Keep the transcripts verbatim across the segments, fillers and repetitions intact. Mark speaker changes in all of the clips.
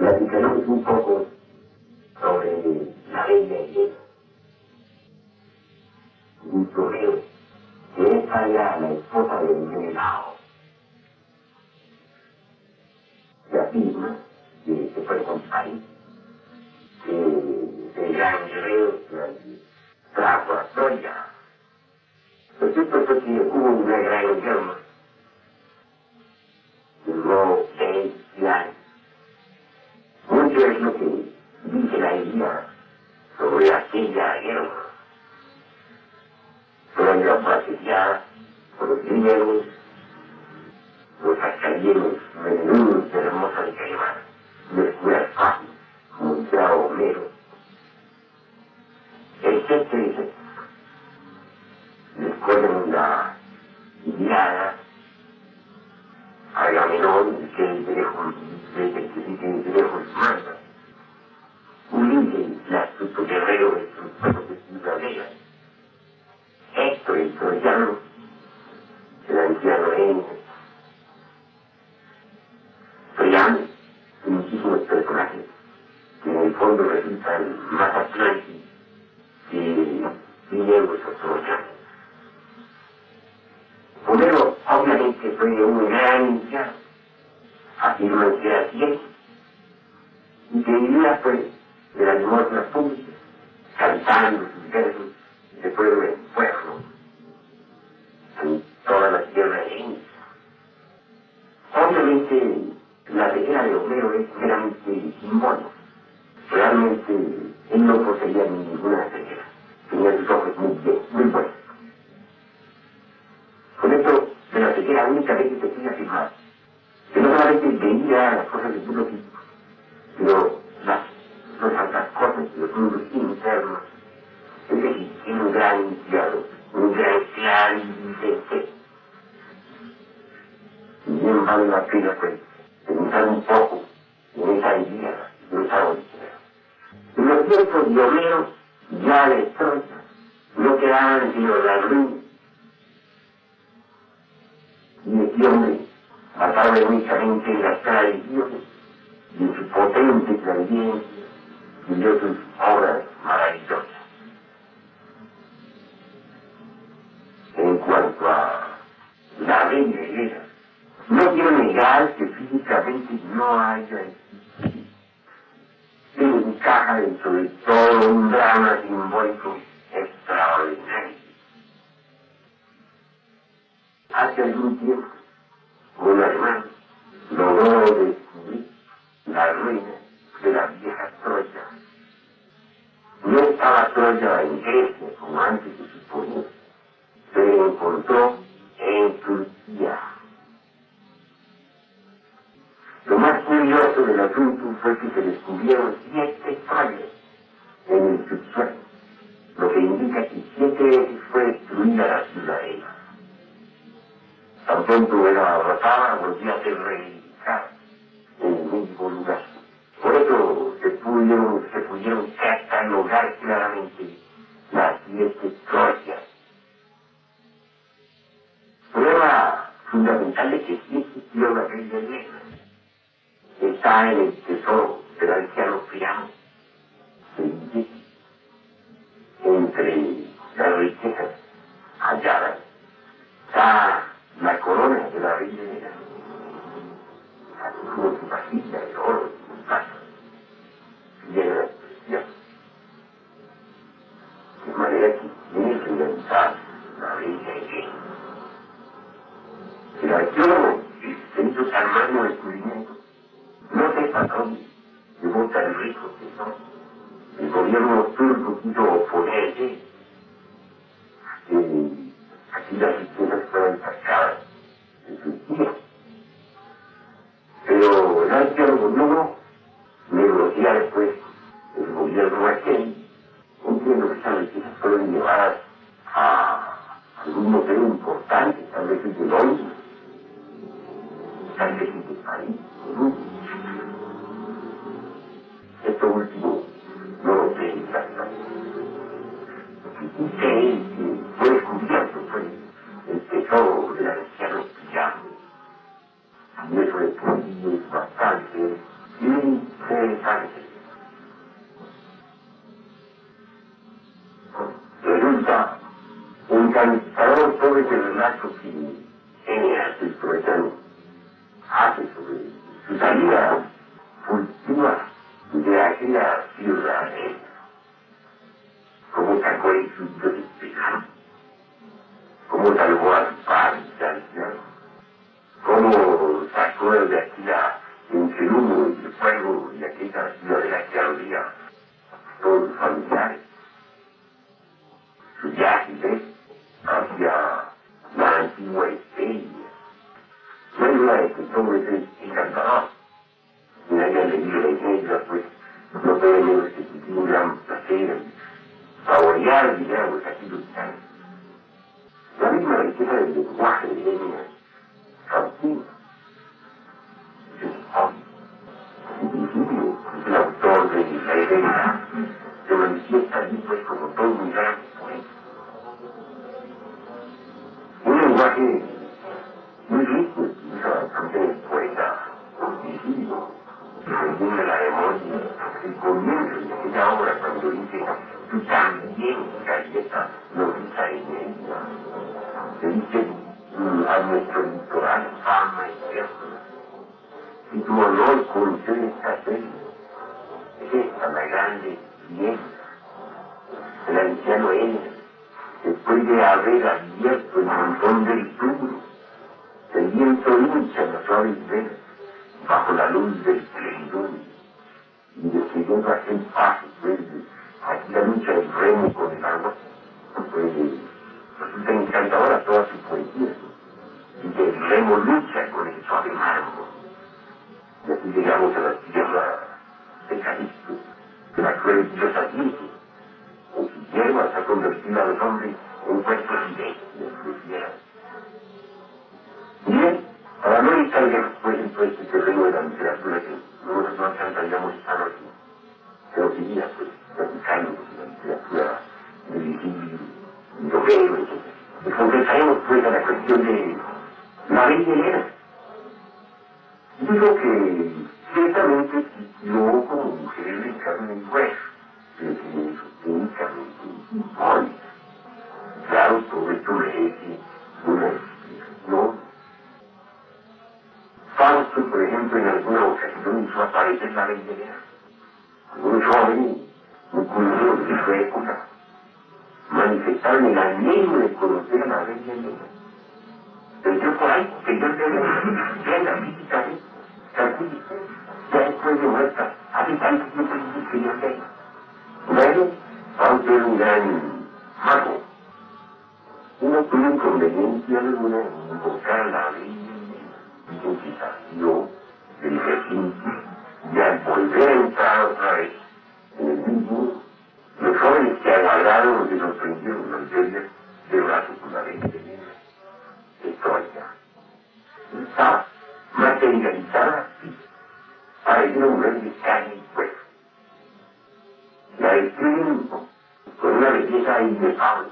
Speaker 1: platicaremos un poco sobre la bella Elena, un torero que es allá la esposa del Menelao. Se afirma que se fue con país, que el gran guerrero trajo a Troya. Lo cierto fue que hubo una gran guerra, duró seis años. Mucho es lo que dice la Ilíada sobre aquella guerra. Troya fue asediada por los griegos, los acadianos, menudos de hermosa de Caimán, les fue fácil, como decía Homero. El jefe dice, después de la Ilíada, Agamenón, que es de lejos, desde que dice de lejos manda, Ulises, la astuto guerrero de sus pueblos de ciudadela, Héctor el troyano, el anciano Eneas, Priamo, y muchísimos personajes que en el fondo resultan más atlantes que griegos o troyanos. Homero obviamente fue un gran iniciado, afirman que era cierto, y que vivía pues de las limosnas públicas, cantando sus versos de pueblo en pueblo, en toda la tierra de India. Obviamente la ceguera de Homero es meramente simbólica. Realmente él no poseía ninguna ceguera, tenía sus ojos muy bien, muy buenos. Con esto de la ceguera únicamente se quiere afirmar que no solamente veía las cosas del mundo físico, sino las, las otras cosas, los mundos internos. Es decir, tiene un gran iniciado, un gran clarividente. Y bien vale la pena pues pensar un poco en esa idea, en esa odisea. En los tiempos de Homero, ya de Troya, no quedaban sino las ruinas. Y este hombre, basado únicamente en las tradiciones y en su potente clarividencia, vivió sus obras maravillosas. En cuanto a la bella Elena, no quiero negar que físicamente no haya existido. Se encaja dentro de todo un drama simbólico extraordinario. Hace algún tiempo, un hermano logró descubrir la ruina de la vieja Troya. No estaba Troya en Grecia como antes se suponía. Se encontró en Turquía. Lo más curioso del asunto fue que se descubrieron siete fallas en el subsuelo, lo que indica que siete veces fue destruida la ciudadela. Tan pronto era abarrotada, volvía a ser reedificada en el mismo lugar. Por eso se pudieron, se pudieron catalogar claramente las siete Troyas. Prueba fundamental de que sí existió la bella Elena está en el tesoro del anciano Priamo, entre las riquezas halladas está la corona de la bella Elena, con su vasija de oro y su plata, llena de preciosas. De manera que tiene que inventar la bella Elena. El arqueólogo se hizo tan magno descubrimiento, no sepa dónde llegó tan rico que son. El gobierno turco quiso oponerse, que aquí las riquezas fueron sacadas en Turquía. Pero el arqueólogo logró negociar después el gobierno aquel. Entiendo que esas riquezas fueron llevadas a algún hotel importante, tal vez el de Londres, tal vez el de París, ¿no? Esto último no lo sé exactamente. Lo que sí sé es que fue descubierto fue el tesoro del anciano Priamo. Y eso de por sí es bastante. Y se interesante. Resulta un cansador todo ese relato que Eneas, el poeta, hace sobre su salida furtiva de aquella ciudad, cómo sacó el fruto de pecado, cómo salvó a su padre y al cielo, cómo sacó de aquella, entre el humo y el fuego y aquella ciudad de la que había todos sus familiares. Su viaje ¿ves? Hacia la antigua España. No hay duda de que todo eso es encantador. Si haya leído la iglesia, pues no puede menos que sentir un gran placer, saborear, digamos, aquellos cantos. La misma riqueza del lenguaje de Eneas cautiva. En principio, es el autor de la Edénica, se manifiesta allí pues como todo un gran poeta. Un lenguaje muy rico, incluso también el poeta Virgilio, que reúne la memoria, el comienzo de aquella obra cuando dice, tú también, Galleta, novicia en ella. Le dice a nuestro litoral fama eterna, y tu honor concede esta serie, es esta la grande fiesta. El anciano Eneas, después de haber abierto el montón del tubro, el viento hincha las suaves velas bajo la luz del plenilunio, y decidiendo aquel paso, pues, aquí la lucha del remo con el agua, pues, resulta encantadora toda su poesía, y que el remo lucha con el suave marco. Y así llegamos a la tierra de Calisto, de la cruel diosa Virgen, en sus hierbas ha convertido a los hombres en cuerpos directos de fieras. Bien, para no estar lejos, pues, en todo este terreno de la literatura que nosotros no alcanzaríamos estar aquí, pero quería, pues, platicando de la literatura de Virgilio y de Homero, etcétera. Y concretaremos, pues, a la cuestión de la bella Helena. Digo que ciertamente existió como mujer de carne y hueso, pero que es técnicamente simbólica. Claro, todo esto merece una explicación. Fausto, por ejemplo, en alguna ocasión hizo aparecer la bella Helena. Algunos jóvenes, muy curiosos de su época, manifestaron el anhelo de conocer a la bella Helena. Pero yo por ahí, que yo te veo, la físicamente, calcule, ya después de muerta, hace tanto tiempo que yo tengo. Bueno, Fausto era un gran mago. Uno tuvo inconveniencia alguna en invocar a la bella Helena. Dicen que salió del recinto y al volver a entrar otra vez en el mismo, los jóvenes que aguardaron se sorprendieron al verla de brazo con la bella Helena. Historia. Está materializada, sí, parecía un mujer de carne y hueso. La describen con una belleza inefable,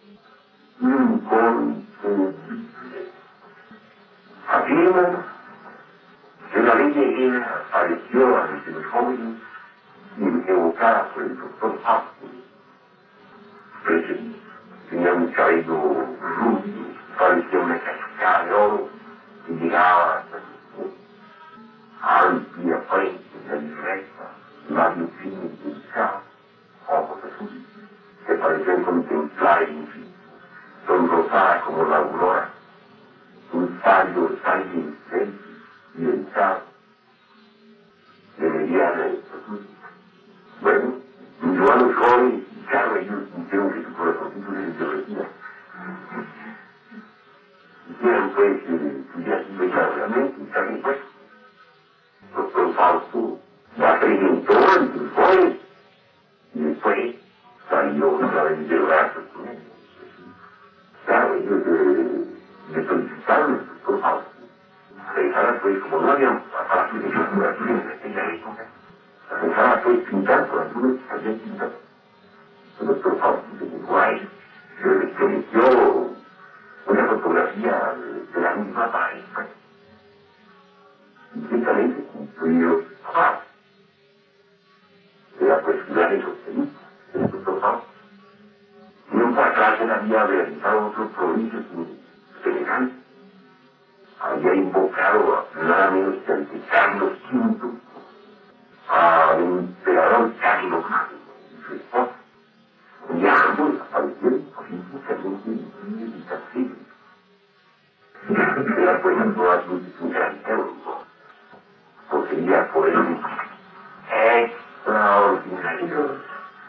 Speaker 1: inconfundible. Afirman que la bella Helena apareció ante los jóvenes y evocada por el doctor Fausto. Ese tenía un cabello rubio, parecía una cascada de oro que llegaba hasta sus pies. Amplia frente, nariz recta, labios finos y delicados, ojos azules, que parecían contemplar el infinito, sonrosada como la aurora, un pálido sangre excelso y delicado, de mediana estatura. Bueno, miró a los jóvenes y claro, ellos dijeron que su corazoncito les derretía. Hicieron pues que hubiera sido ella realmente, y carne pues. Doctor Fausto la presentó ante los jóvenes y después salió otra vez de brazos con él. Claro, ellos eh, le solicitaron al doctor Fausto. Pensaba pues, como no habían aparatos de fotografía en aquella época, pensaba pues pintar por algunos que habían pintado. El doctor Fausto se llegó a él, se le prometió una fotografía de, de la misma pareja. Y ciertamente cumplió su trabajo. había realizado otro prodigio semejante. Había invocado a nada menos que ante Carlos quinto, al emperador Carlos Magno y su esposa. Y ambos aparecieron físicamente visibles y tangibles. Era pues a todas luces un gran teórico. Poseía poderes extraordinarios.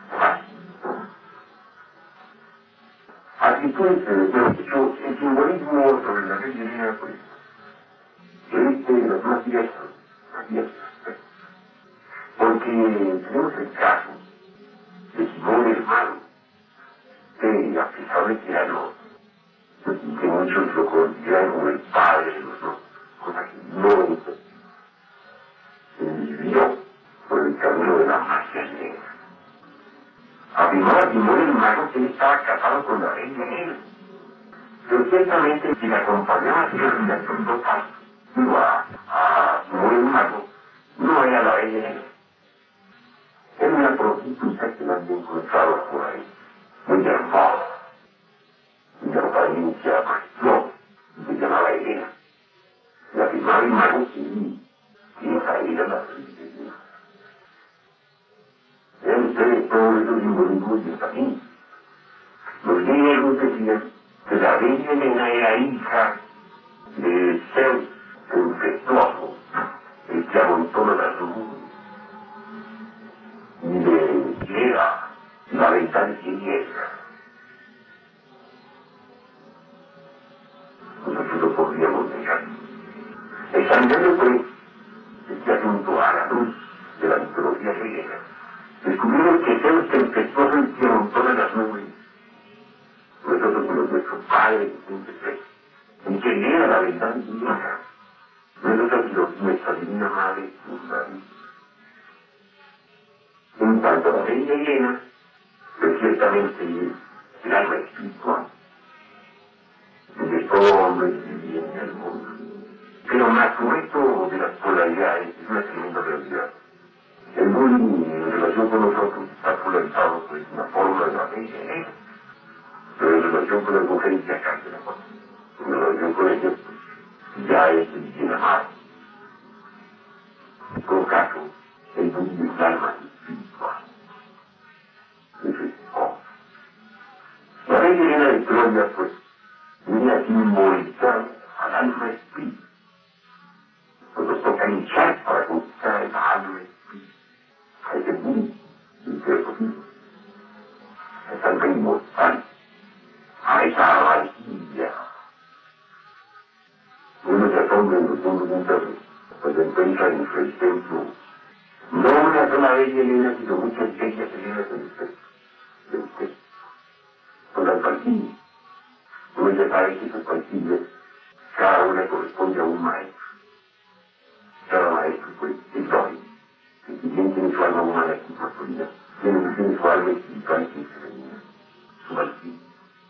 Speaker 1: Así pues, de hecho, el simbolismo sobre la ley Helena, pues, este de los más directos, más directos. Porque tenemos el caso de Simón el Malo, que a pesar de que era no, que muchos lo consideran como el padre de los no, cosa que no es, se vivió por el camino de la magia negra. Afirmaba Simón el Mago que él estaba casado con la reina Helena, pero ciertamente quien acompañaba a Dios y a dos pasos, digo a, a Simón el Mago, no era la reina Helena. Era una prostituta que la había encontrado por ahí, muy hermosa, y de apariencia mayor, y se llamaba Helena. La afirmaba el Mago que que esa era la reina Helena. Vean ustedes todos esos simbolismos del camino. Los griegos decían que la reina Helena era hija de Zeus, el impetuoso, el que amontona las nubes, y de Hera, la ventana siniestra. Nosotros lo podríamos negar. Examinando pues este asunto a la luz de la mitología griega, descubrimos que Zeus, el impetuoso, el que amontona las nubes, nosotros somos nuestro padre, en que lea la verdad divina, nosotros nuestra divina madre, María. En cuanto a la reina Helena, pues ciertamente el alma espiritual de todo hombre que vive en el mundo. Pero más correcto de las polaridades es una tremenda realidad. El bullying en relación con nosotros está polarizado por una forma de la reina Helena, pero en relación con las mujeres ya cambia la cosa. En relación con ellas, pues, ya es el bien amado. En todo caso, el bullying es alma espiritual. Eso es todo. La reina Helena de Troya, pues, viene a simbolizar al alma espíritu. Pues nos toca luchar para conquistar el alma espíritu. A ese mundo, sin ser posible. A esa alma inmortal. A esa valquiria. Uno se asombra en los mundos internos cuando encuentra en el templo no una sola bella Helena, sino muchas bellas Helenas en el templo de usted. Con las valquirias. Uno ya sabe que esas valquirias, cada una corresponde a un maestro. Cada maestro, pues, es lógico. Que si bien tiene su alma humana que es masculina, tiene, tiene su alma espiritual que es femenina, su valquiria.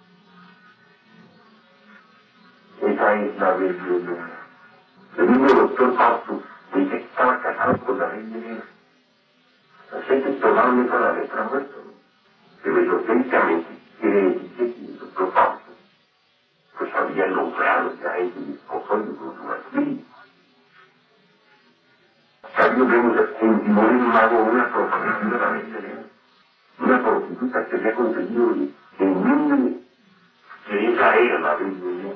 Speaker 1: Esa es la verdad. El mismo doctor Fausto dice que estaba casado con la reina Helena. Las gentes tomaron eso a la letra muerta, ¿no? Pero esotéricamente quiere decir que el doctor Fausto pues había logrado ya ese desposorio con su valquiria. También vemos en Simón el Mago una profanación de la reina Helena. Una prostituta que había conseguido en nombre que esa era la reina Helena.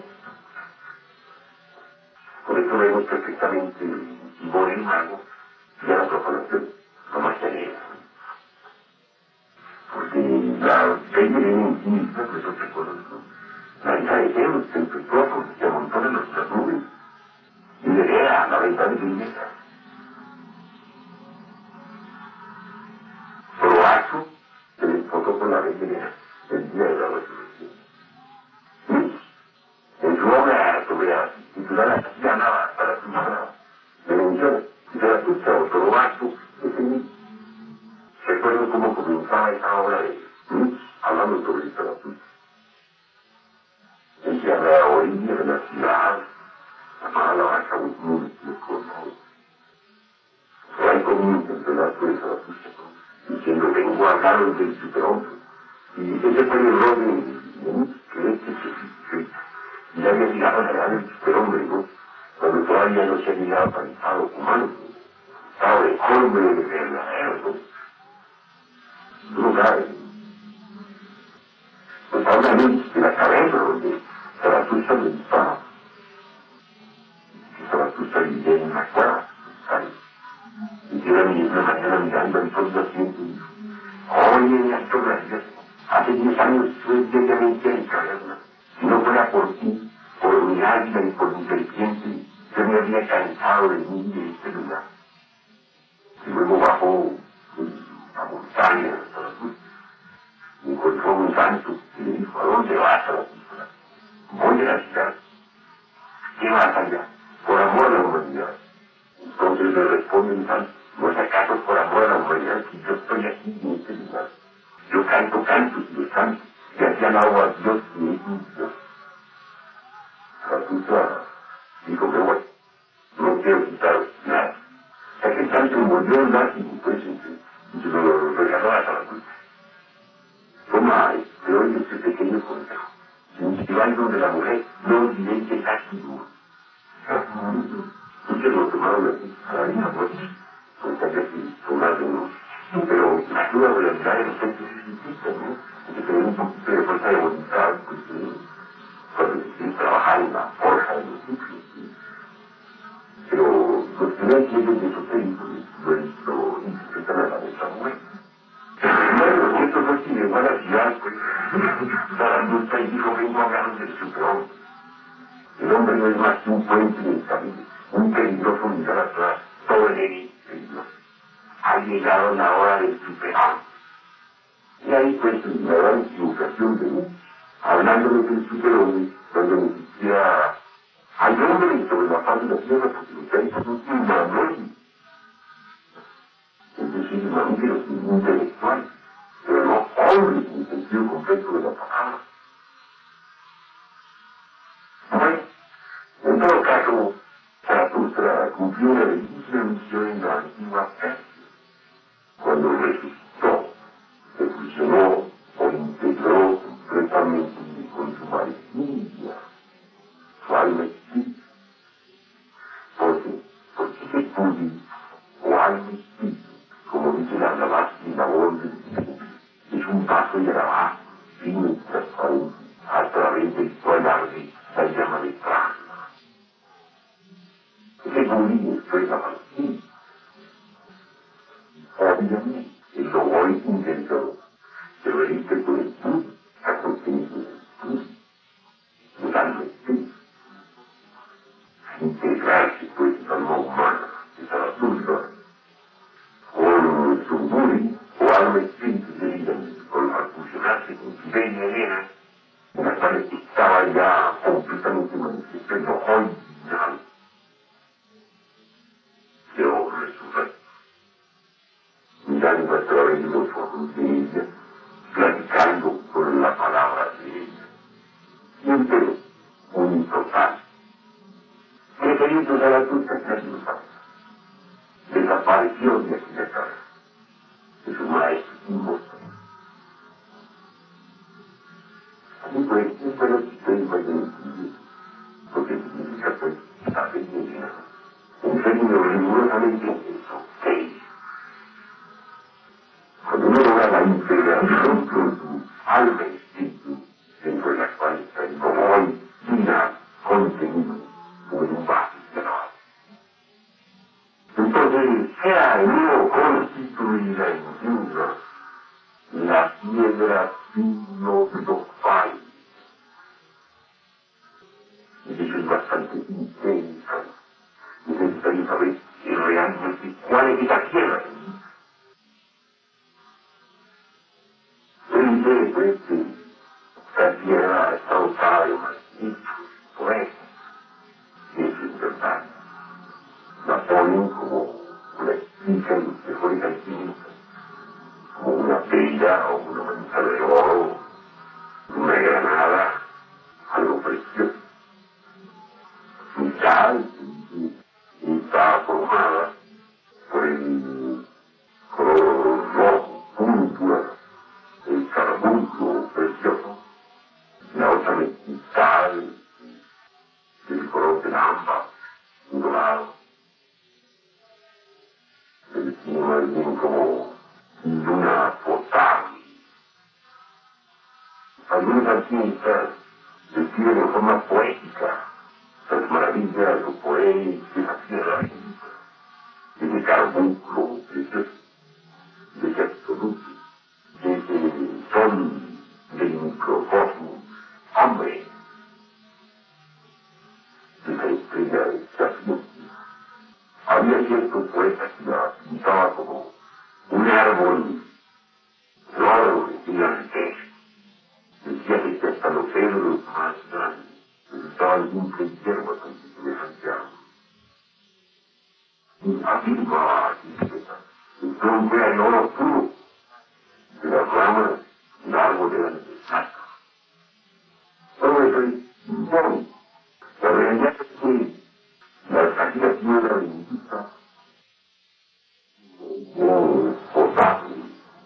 Speaker 1: Por eso vemos perfectamente en Simón el Mago ya la profanación, la magia negra. Porque la reina Helena en sí misma, pues eso se conoce, la hija de Zeus, el impetuoso, que amontona en nuestras nubes, y le vea la ventana siniestra. Proazo se le enfocó con la reina Helena el día de la resurrección. En su obra sobre la titulada Llamaba para su mamá, le menciona que Zaratustra o Proazo es el mismo. Recuerdo cómo comenzaba esa obra de Nietzsche hablando sobre Zaratustra. Decía la orilla de la ciudad, llamada la vaca muy de color. Ahí comienza el relato de Zaratustra, diciendo vengo a hablaros del superhombre. Y ese fue el error de Nietzsche, que este se y había llegado a la edad del superhombre, ¿no? Cuando todavía no se había llegado para el estado humano, estado de hombre de verdadero, ¿no? No sabe. Pues ahora ven de la cabeza donde Zaratustra le dispara, que Zaratustra vivía en una cueva, ¿sabes? Y que era una mañana mirando al sol naciente y dijo, oye, Astro, hace diez años estuve diariamente en caverna. Si no fuera por ti, por mi águila y por mi serpiente, yo me habría cansado de mí de este lugar. Y luego bajó la montaña, y encontró un santo y le dijo, ¿a dónde vas, Zaratustra? Voy a la ciudad. ¿Qué vas allá? Por amor a la humanidad. Entonces le responde el santo, ¿no es acaso por amor a la humanidad que yo estoy aquí en este lugar? Yo canto cantos y los cantos, y aquí alabo a Dios y es mi Dios. Zaratustra dijo que bueno, no quiero quitar nada. O sea que el santo envolvió el látigo, pues, y se lo regaló a Zaratustra. Toma, te doy este pequeño consejo. Si vais donde la mujer, no olvidéis el látigo. Muchos lo tomaron así, a la misma noche, porque había que tomarlo, ¿no? Pero la ayuda de la mirada de los centros es difícil, ¿no? Hay que tener un poquito de fuerza de voluntad, pues, eh, cuando se quiere trabajar en la forja de los ciclos. ¿Sí? Pero los que no entienden de esotéricos lo, lo interpretan a la nuestra mujer. Bueno, esto no es que llegó a la ciudad, pues, Zaratustra y dijo, vengo a hablaros del superhombre. El hombre no es más que un puente en el camino, un peligroso mirar atrás, todo en él peligroso. Ha llegado la hora del superhombre. Y ahí pues la gran equivocación de mí, hablándole del superhombre, cuando ni siquiera hay hombres sobre la faz de la tierra, porque los hay son humanoides. Es decir, mamíferos intelectuales, pero no hombres en el sentido completo de la palabra. Bueno, en todo caso, Zaratustra cumplió una bellísima misión en la antigua Persia. Cuando resucitó, se fusionó o integró completamente con su maestría, su alma espíritu. Porque, porque se puede, o alma espíritu, como dice la Blavatsky y la voz del espíritu, es un paso de trabajo, fino y transparente, a través del cual arde la llama de Prajna. Ese budismo expresa para sí, obviamente, el lobo intentó, pero el intento del estudio, ha contenido el estudio, el alma espíritu, integrarse pues en alma humana, de Zaratustra, con su buri, o alma espíritu de vida, al fusionarse con su bella Elena, en la cual estaba ya completamente manifestando hoy ya, pero resurrecto, mirando a través de los ojos de ella, platicando con la palabra de ella. Siempre un total. Preferido Zaratustra casi no sabe. Desapareció de aquella cabeza, de su maestro inmortal. Así pues, espero que ustedes vayan entendiendo, porque significa pues, hacer bien. En términos rigurosamente eso, cuando uno logra la integración con su alma y espíritu, dentro de la cual está el hoy vida contenido como en un vaso cerrado. Entonces, sea el nuevo constituida en Indra, la piedra filosofal. Y eso es bastante intenso. Es necesario saber realmente cuál es esa tierra. Él dice, pues, que la tierra está dotada de magníficos poetas, y eso es verdad. La ponen como una explica en los mejores alquimistas, como una bella o una manita de oro, una granada, algo precioso. Y tal, y está formada por el color rojo, púrpura, el carbunco precioso, la otra sino más bien como luna potable. Algunos artistas describen en forma poética las maravillas o poemas de la tierra, de ese carbúnculo, de ese, de ese absoluto, de ese sol del microcosmos. Hombre, de esa estrella de sapiens. Había cierto poeta que la pintaba como un árbol raro de gigantesco. Decía que hasta los cedros más grandes estaban siempre en hierba con semejante árbol. Y afirmaba así que el tronco era el oro puro, de las ramas del árbol eran de plata. Todo eso es insólito. La realidad es que la salida tierra bendita es potable.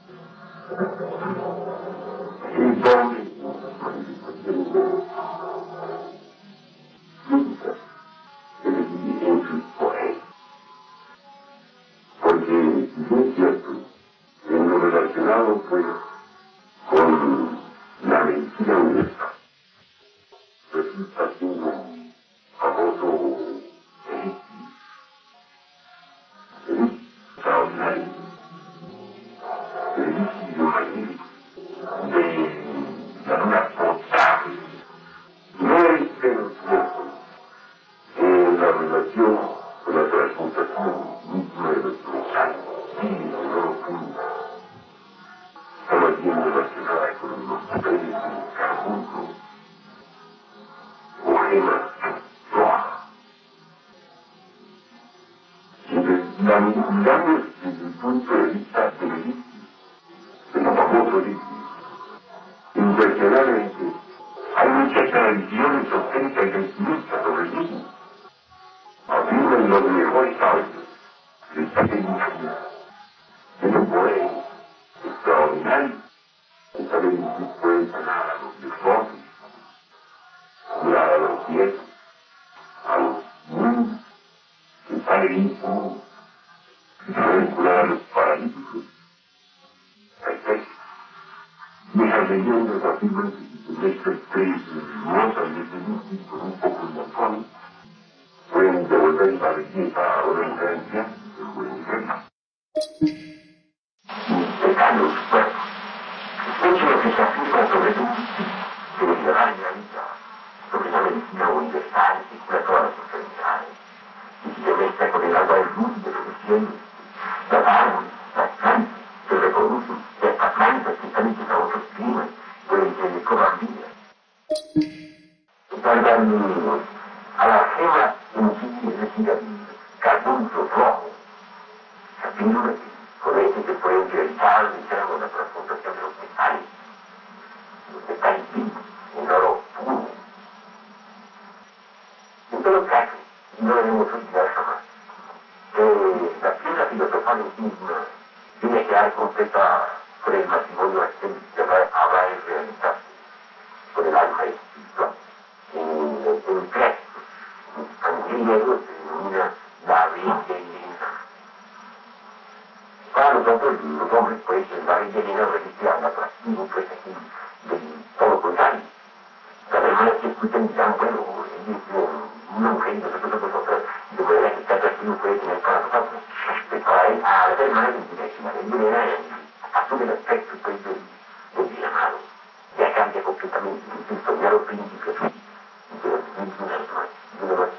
Speaker 1: Es doble manifestación física, es decir, en sus poemas. Porque, si es cierto, en lo relacionado, pues, con la medicina universal, resulta siendo un famoso elixir, elixir extraordinario, elixir magnífico, de la luna potable. No es de los tiempos, en la relación con la transmutación misma de nuestros ánimos, no lo puro. Estaba bien relacionada con los papeles de carbunco o gemas rojas. Y la miramos desde el punto de vista del elixir, del famoso elixir. Impresionantemente, hay muchas tradiciones esotéricas y vestimentas sobre el mismo. Afirman los mejores sabios que está en ingeniería. Tiene un poder extraordinario. Esta bendición puede sanar a los deformes, curar a los viejos, a los niños, que están heridos, y pueden curar a los paralíticos. Perfecto. Y esas leyendas afirman que si se mezcla tres hermosas de bendición con un poco de alcohol, pueden devolver la belleza o la influencia del buen ingenio. Pecados fuertes. Mucho lo que se afirma sobre tu que liberar la vida, sobre la medicina universal que cura todas las enfermedades, y si se mezcla con el agua del luz de los cielos, los árboles, las plantas se reproducen, y estas plantas que están hechas a otros climas pueden que le cobran vida. Están dando a la gema en sí, es decir, al carbunco rojo, se afirma que con este se puede incrementar el interno la transportación de los metales. Los metales vivos, en oro puro. En todo caso, no debemos olvidar jamás que la piedra filosofal en sí misma tiene que dar completa con el matrimonio ascénico que habrá de realizarse con el alma espiritual. En, en clásicos, en griego se denomina la bella Helena. Para nosotros, los hombres, pues, la bella Helena resiste al atractivo, pues, aquí, de todo contrario. Las hermanas que escuchan dirán, bueno, ella es una mujer y nosotros nosotros, de manera que este atractivo puede tener para nosotros. Pero para él, a las hermanas les diré que la bella Helena asume el aspecto, pues, del, del bien amado. Ya cambia completamente, el soñado príncipe azul, de los príncipes de una noche.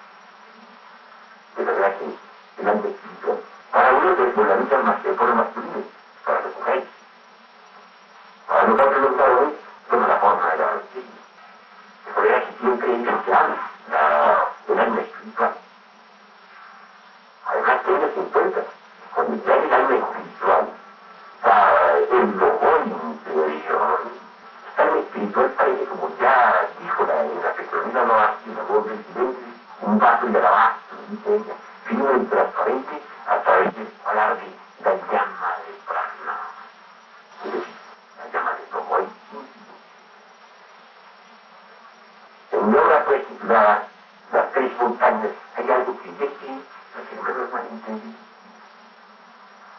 Speaker 1: De verdad que el hambre espiritual. Para uno se polariza más de forma masculina, para las mujeres. Para nosotros los varones, toma la forma de la masculina. De manera que siempre es deseable la, el alma espiritual. Además, tengas en cuenta, cuando ya el alma espiritual está en lo bueno interior, el alma espiritual parece como ya dijo la, la Petronila Noasti, la voz del silencio, un vaso de alabastro, dice ella, fino y transparente a través del palar de la llama del prana, es decir, la llama del Tomoy. En mi obra, pues, titulada Las Tres Montañas, hay algo que es que los hermanos malentendidos.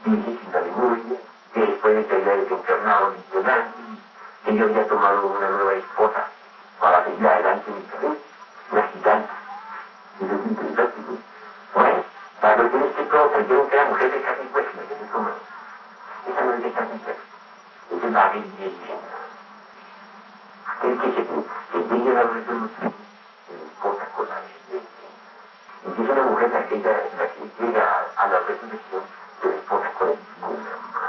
Speaker 1: dije sin aleluya, que después de que había desencarnado literal, que yo había tomado una nueva esposa para seguir adelante en mi carrera, una gigante. Y yo dije, interesante, ¿no? Bueno, para lo que en este todo creyeron que era mujer de carne y hueso, me quedé como, esa no es de carne y hueso, esa es la de bien. Es que se, se llegue a la resolución, se le esposa con la de y si es una mujer la que, ella, la que llega a, a la resurrección, se le esposa con el con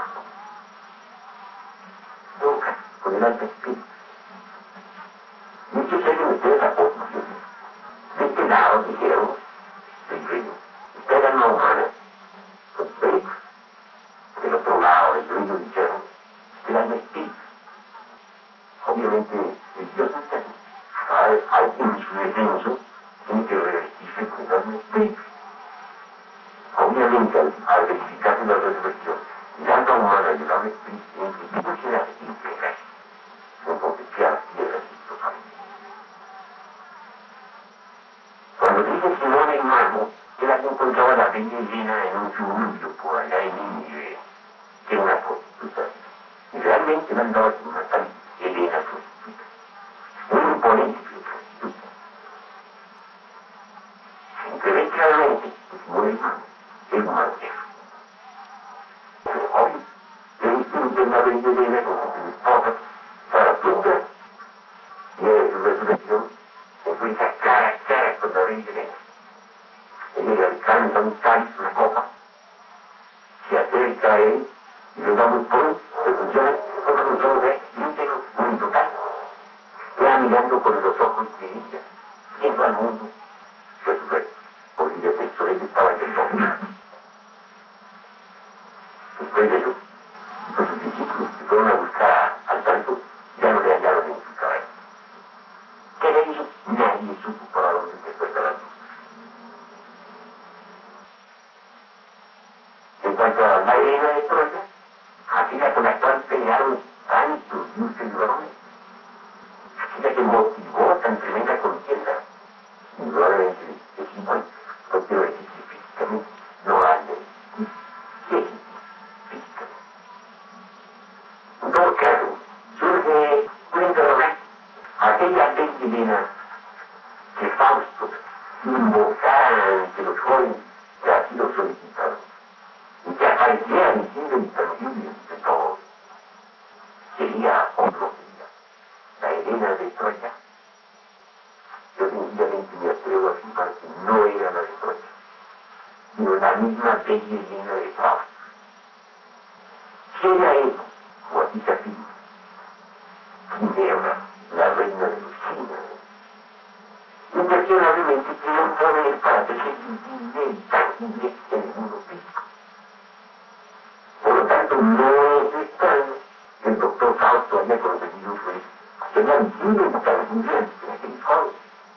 Speaker 1: nunca, con el alto espíritu. Muchos seres ustedes apóstoles, de este lado dijeron, del río, esta era una humana, con pecos. Del otro lado del río dijeron, que era un espíritu. Obviamente, el Dios no está aquí. Hay, hay quien su descenso tiene que revestirse con un espíritu. Obviamente, al, al verificarse la resurrección, el alma humana y el alma espíritu tienen que divorciarse y integrarse. Entonces, ¿qué hacía el espíritu? Cuando dice Simón el Mago, él aquí encontraba la bella llena en un suburbio por allá en Nínive, que era una prostituta. Y realmente no andaba con una tal Elena prostituta. Muy imponente, pero prostituta. Se ve claramente que Simón el Mago es un maestro. Pero obvio, el espíritu es la bella llena con sus esposas, Zaratustra, y de su resurrección se encuentra cara a cara con la bella llena. Él alcanza un cáliz, una copa, se acerca a él y le da muy pronto, se funciona con los ojos íntegros, muy total. Queda mirando con los ojos de ella, viendo al mundo, resuelto, porque ya pensó él estaba en el mundo. Después de eso, los sus discípulos que fueron a buscar al santo, ya no le hallaron en su caballo. ¿Qué le hizo? Nadie supo para dónde se fue la luz. En cuanto a la Elena de Troya, aquella con la cual pelearon tantos dioses varones, aquella que motivó tan tremenda contienda, indudablemente es igual, no quiero decir que físicamente no ande, sí, físicamente. En todo caso, surge un interrogante, aquella Elena que Fausto invocara ante los jóvenes que ha sido solicitado, y que apareciera diciendo intangible de todos, sería otro día, la Elena de Troya. Yo sencillamente me atrevo a afirmar que no era la de Troya, sino la misma bella Elena de Fausto. ¿Qué era ella? O así se afirma, Ginebra, la reina de los chinos. Incuestionablemente tiene un poder para hacerse visible y tangible en el mundo físico. Por lo tanto, no es extraño que el doctor Fausto haya conseguido pues, hacerla visible y tangible en aquellos jóvenes.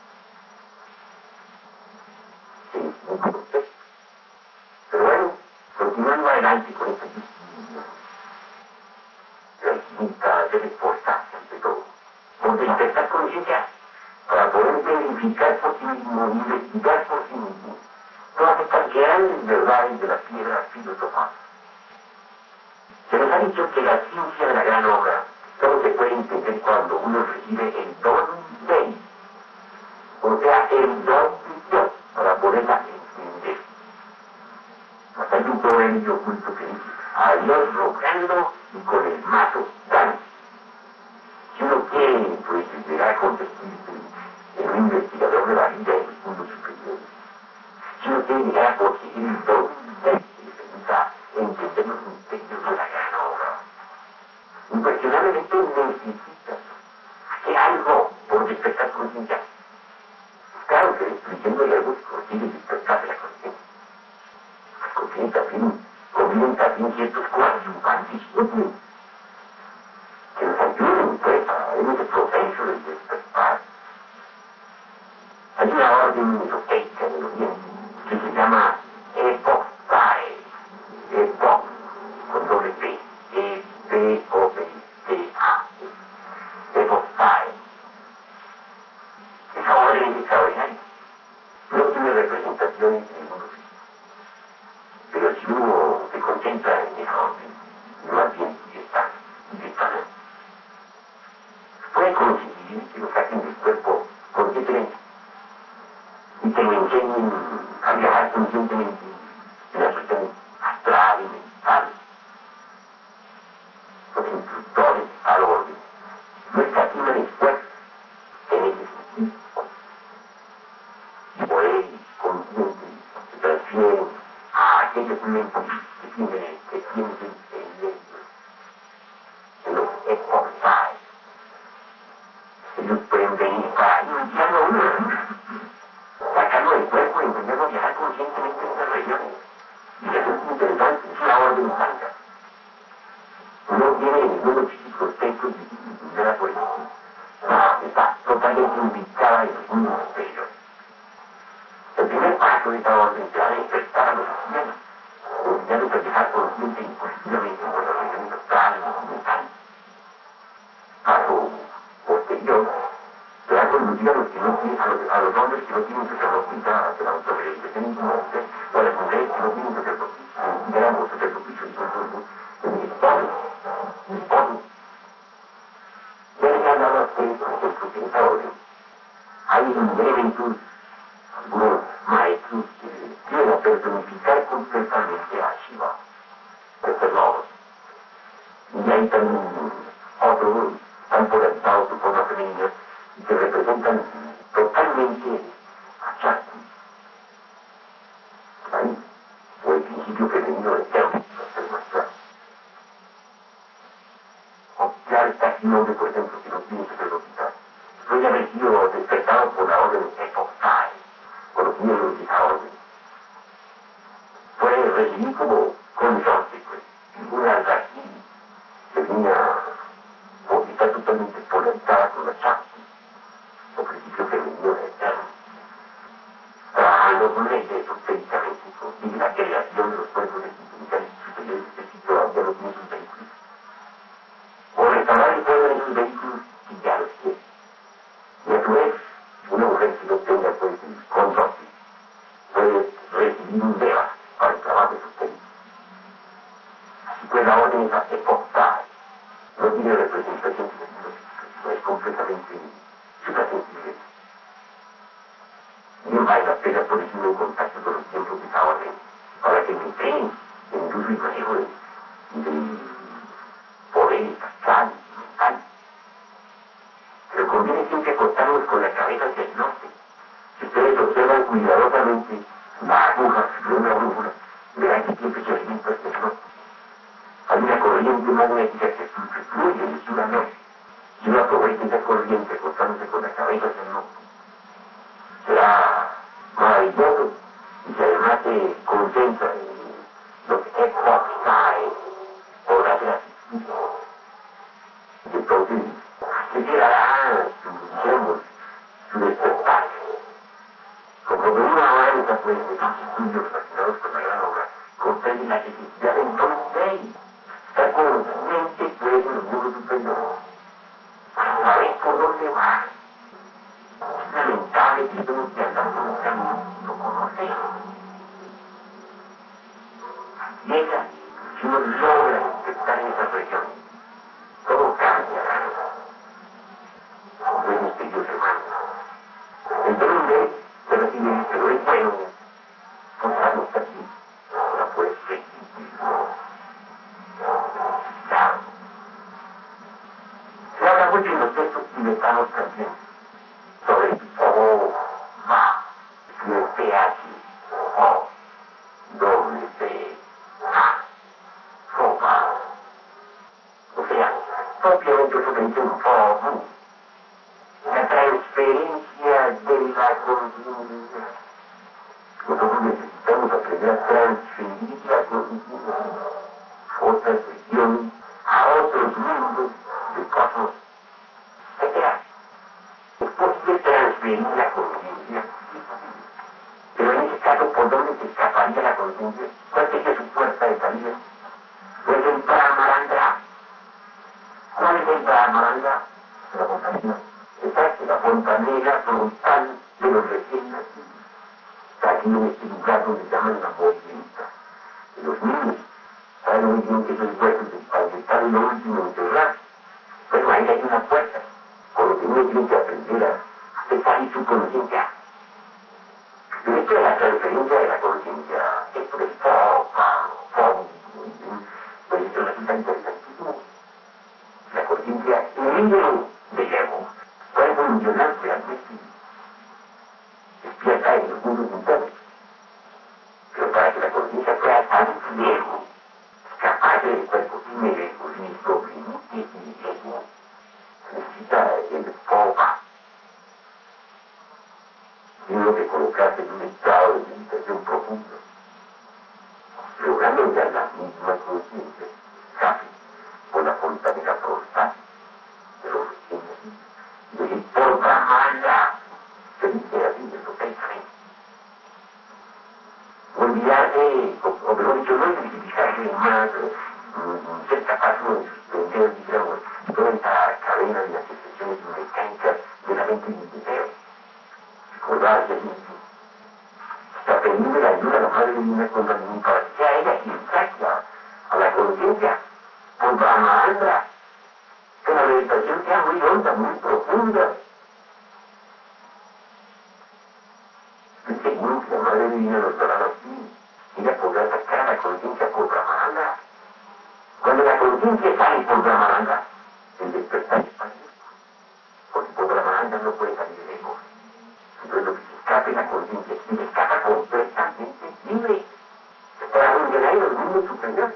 Speaker 1: Sí, un contexto. Pero bueno, continuando adelante con esta disciplina, la disciplina debe esforzarse ante todo, por despertar conciencia, para poder verificar por sí mismo, investigar por sí mismo, todas estas grandes verdades de la piedra filosofal. Se nos ha dicho que la ciencia de la gran obra solo se puede entender cuando uno recibe el don de él, o sea, el don de Dios, para poderla entender. Hasta hay un proverbio oculto que dice, a Dios rogando y con el mazo dando. Si uno quiere, pues, llegar a convertirse en un investigador de la vida en los mundos superiores, si uno quiere llegar a conseguir el don de Dios, que le permita entender los misterios de la gran obra, incuestionablemente necesita hacer algo por despertar conciencia. Claro que destruyendo el ego se consigue despertar de la conciencia. La conciencia también conviven también ciertos coadyuvantes útiles que nos ayuden pues, en ese proceso de despertar. Hay una orden esotérica en el Oriente que se llama Epophtae, Epop, con doble P, E P O P T A, Epophtae. Esa orden es extraordinaria, no tiene representación en el mundo físico, pero si uno se concentra en instructores al orden. No escatiman esfuerzos en ese sentido. Por ello, conscientes, se transfieren a aquellos mentes que tienen, que tienen experiencias en los exportados. Ellos pueden venir para iniciarlo uno, sacarlo del cuerpo y entenderlo viajar conscientemente en estas regiones. Y eso es interesante, es una orden blanca. No tiene ninguno chiquicos textos ni nada por el estilo. No, está totalmente ubicada en los mundos exteriores. El primer paso de esta orden será despertar a los cristianos, los cristianos a viajar consciente y positivamente por las regiones astrales y mentales. Paso posterior será conducir a los, que no tienen, a los, a los hombres que no tienen sacerdotisa hacia la autorrealización intimamente, o a las mujeres que no tienen sacerdotisa, digamos sacerdotisa y todo el ministerio. Ya les he hablado a ustedes, por ejemplo, que en esta orden hay elementos, algunos maestros que quieren personificar completamente a Shiva, este logos. Y hay también otros tan polarizados de forma femenina y que representan totalmente a Shakti. Ahí, o el principio femenino de Terra, para ser más claro. Ya está aquí un hombre, por ejemplo, que no tiene sacerdotisa. Puede haber sido despertado por la orden Epoxai, por los miembros de esa orden. Puede recibir como consorte, pues, una Aldaquí que tenía, o que está totalmente polarizada con la Shakti, o principio femenino de Eterno. Trabajando con leyes esotéricamente, y la creación de los cuerpos espirituales superiores que sí todavía no tienen sus vehículos. O restaurar el poder de esos vehículos si ya los tiene. Y a su vez, una mujer que no tenga pues el consorte puede recibir un deva para el trabajo de sus técnicos. Así pues la orden es epoxal, no tiene representación filosófica, es completamente suprasensible. Bien vale la pena ponerse en contacto con los miembros de esa orden para que me entren en el uso y manejo de, de poderes astrales y mentales. Pero conviene siempre acostarnos con la cabeza hacia el norte. Si ustedes observan cuidadosamente la aguja de una brújula, verán que siempre se orienta hacia el norte. Hay una corriente magnética que fluye de sur a norte. Si uno aprovecha esa corriente acostándose con la cabeza hacia el norte, será maravilloso y si además se concentra en los epoxai, podrá ser asistido. Y entonces se quedará, digamos, su despertar. Como de una avanza, pues, de los estudios relacionados con la gran obra, comprende la necesidad de entonces estar consciente, pues, en los mundos superiores. Para saber por dónde va. Es lamentable que tenemos que andar por un camino que no conocemos. Llega, si uno logra detectar en esas regiones, todo cambia. Como mis queridos hermanos. Entonces, pero si me pero es bueno, pues algo está aquí. Ahora puedes restituirlo. Claro. Se habla mucho en los textos tibetanos también sobre el O, Ma, y el P H, O, doble P, A, Sopa. O sea, propiamente eso que dice un Fomu. La transferencia de la conciencia. Nosotros necesitamos aprender a transferir la conciencia a otras regiones, a otros mundos de cosmos, etcétera. Es posible transferir la conciencia, pero en ese caso, ¿por dónde se escaparía la conciencia? ¿Cuál sería su puerta de salida? Pues el Brahmarandra. ¿Cuál es el Brahmarandra? La fontanera. Exacto, la fontanera frontal de los recién nacidos. Aquí en este lugar donde llaman la bolsita de los niños. Saben muy bien que esos huesos del padre están en lo último enterrados. Pero ahí hay una puerta, con lo que uno tiene que aprender a aceptar y su conciencia. Pero esto de la transferencia de la conciencia, esto de foco, foco, pues esto resulta interesantísimo. libero de ego para evolucionar realmente despierta en los mundos internos. Pero para que la conciencia sea tan lejos, capaz del cuerpo sin el ego, sin problemas, sin el ego, necesita el foca. Tiene que colocarse en un estado de meditación profundo, logrando ya la misma conciencia, casi con la fortaleza frontal de los recientes. Y decir, por Brahmanda, se dice así, esotéricamente. Olvidarse, o, o mejor dicho, no identificarse más, mm, ser capaz de suspender, digamos, toda esta cadena de las expresiones mecánicas de la mente individual. Recordarse así, hasta pedirle la ayuda a la Madre Divina contra mí, para que sea ella quien saque a la conciencia por Brahmanda, que la meditación sea muy honda, muy profunda. Y seguro que la Madre Divina nos dará así, ella podrá sacar a la conciencia por Brahmanda. Cuando la conciencia sale por Brahmanda, el despertar es para Dios, porque por Brahmanda no puede salir el ego. Entonces lo que se escape la conciencia, y se escapa completamente libre para funcionar en los mundos superiores.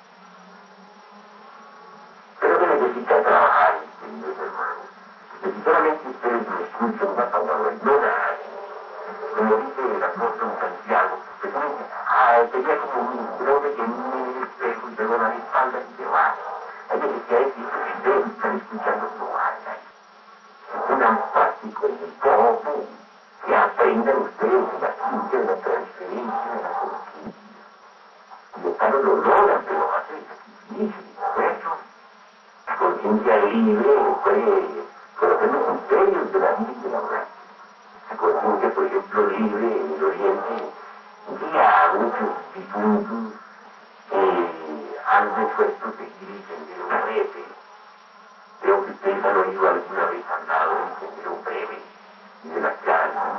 Speaker 1: Pero que necesita trabajar, queridos hermanos. Que si solamente ustedes me escuchan una palabra y no la hacen, como dice el apóstol Santiago, que solamente, ah, sería como un brote que mira en el espejo y luego da la espalda y se va. Hay veces que hay que ustedes están escuchando no hagan. Un práctico en el poco, que aprendan ustedes de la ciencia, de la transferencia, de la conciencia. Y de tal lo logran, pero hace sacrificio y esfuerzo. La conciencia libre puede conocer los misterios de la vida y de la muerte. La conciencia, por ejemplo, libre en el Oriente, guía a muchos difuntos que han dispuesto a seguir el sendero breve. Creo que ustedes han oído alguna vez hablar del sendero breve y de las clases.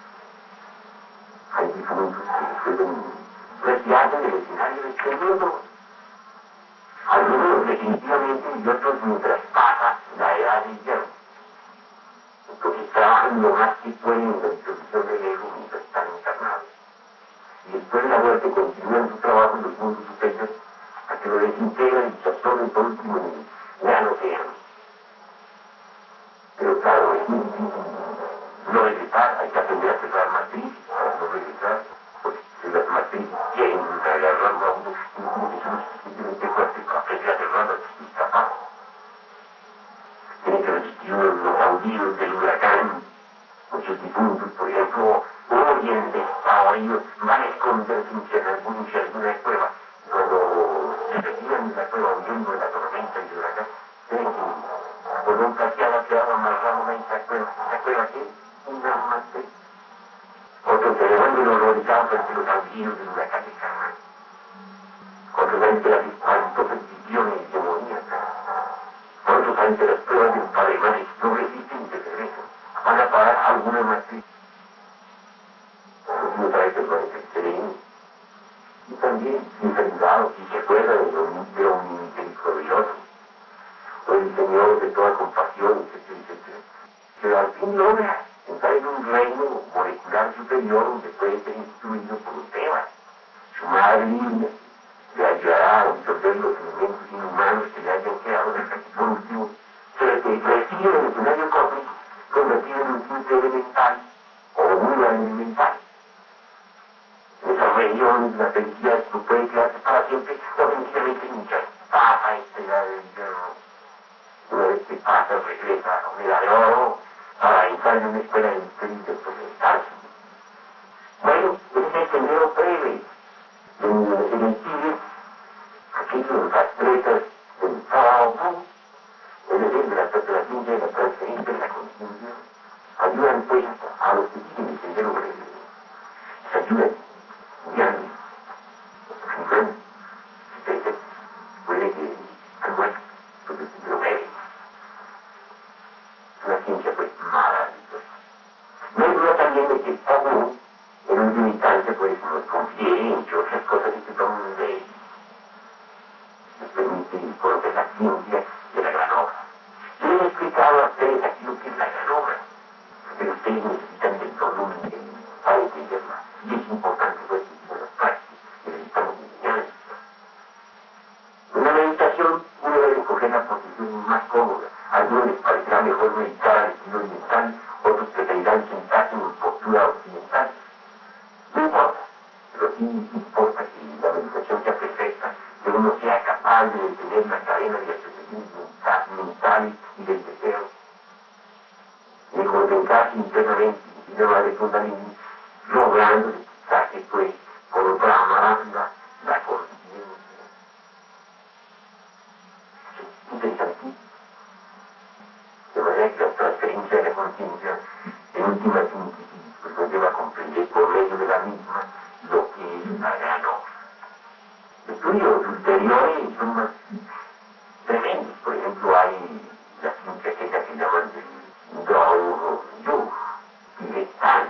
Speaker 1: Hay difuntos que pueden retirarse del escenario de este mundo. Algunos definitivamente y otros mientras pasa la edad de hierro. Entonces trabajan lo más que pueden en la introducción del ego mientras están encarnados. Y después de la muerte continúan su trabajo en los mundos superiores hasta que lo desintegran y se absorben por último en el gran océano. Pero claro, es muy difícil no regresar, hay que aprender a cerrar matrices para no regresar, porque si las matrices quieren agarrarlo a uno, uno que son suficientemente fuertes para aprender a cerrarlas y escapar. Tienen que resistir los aullidos del huracán, muchos difuntos, por ejemplo, oyen despavoridos, van a esconderse en algún en alguna cueva. Cuando se retiran de la cueva huyendo de la tormenta y del huracán, tienen que por un plateado quedado amarrado en esa cueva. ¿Esa cueva qué? Una matriz. Otros se devuelven horrorizados ante los aullidos del huracán de Carmen. Otros ante las espantosas visiones demoníacas. Otros ante las pruebas del Padre Madre no resisten y se regresan. Van a parar alguna matriz. Otros no traen personas que creen. Y también, sinceridad, si se acuerda de lo omnimisericordioso, o el Señor de toda compasión, etcétera, etcétera. Pero al fin logra entrar en un reino molecular superior donde puede ser instruido por un tema. Su madre Biblia le ayudará a absorber los elementos inhumanos que le hayan quedado en el por último, se recibe en el escenario cósmico, convertido en un simple elemental o un elemental. En esas regiones la felicidad no puede quedarse para siempre, o sencillamente muchas pasa esta edad del hierro. Una vez que pasa, regresa a una edad de oro para entrar en una escuela de misterio y de presentarse. Bueno, ese es el sendero breve. En, en el Tíbet, aquellos atletas del sábado, es decir, de la preparación de la transferencia de la conciencia, ayudan pues a los que siguen el sendero breve. Se ayudan, guiando, explicando. Entonces, puede que algo es sobre el sendero breve. Una ciencia pues maravillosa. No hay duda también de que el poco en última instancia pues nos confiere entre otras cosas que son de nos permite conocer la ciencia de la gran obra. Y he explicado a ustedes aquí lo que es la garoma, pero ustedes necesitan del volumen de para entender más. Y es importante pues que las prácticas, necesitamos enseñanzas. En una meditación uno debe escoger la posición más cómoda. A algunos les parecerá mejor meditar al estilo oriental, otros preferirán sentarse en postura occidental. No importa, pero sí importa que la meditación sea perfecta, que uno sea capaz de detener la cadena de asociaciones mentales y del deseo, de concentrarse internamente y de la de Kundalini, logrando el quizás pues por Brahma la, la conciencia. Es interesantísimo. De manera que la transferencia de la conciencia, en última síntesis, pues nos lleva a comprender por medio de la misma lo que es la gran obra. Estudios ulteriores son más tremendos. Por ejemplo, hay la ciencia que se llaman Dao Yu, tibetano,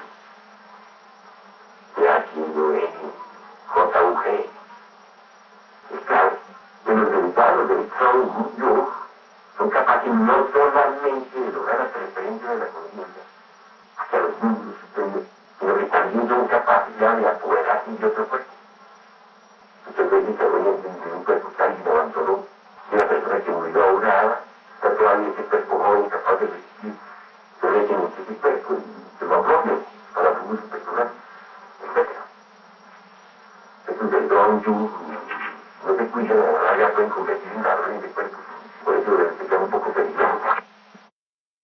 Speaker 1: de H U N J U G. Es claro, que los derivados del Dao Yu son capaces no solamente de lograr la transferencia de la conciencia hacia los mundos superiores, sino que también son capaces ya de apoderarse de otro cuerpo. Muchas veces se oye en un cuerpo que alguien abandonó, y una persona que murió ahogada, está todavía ese cuerpo joven capaz de resistir, se mete en ese cuerpo y se lo apropia para su uso personal, etcétera. Estos del Dong Yu no se cuidan, ahora ya pueden convertir en ladrones de cuerpos, por eso les explicamos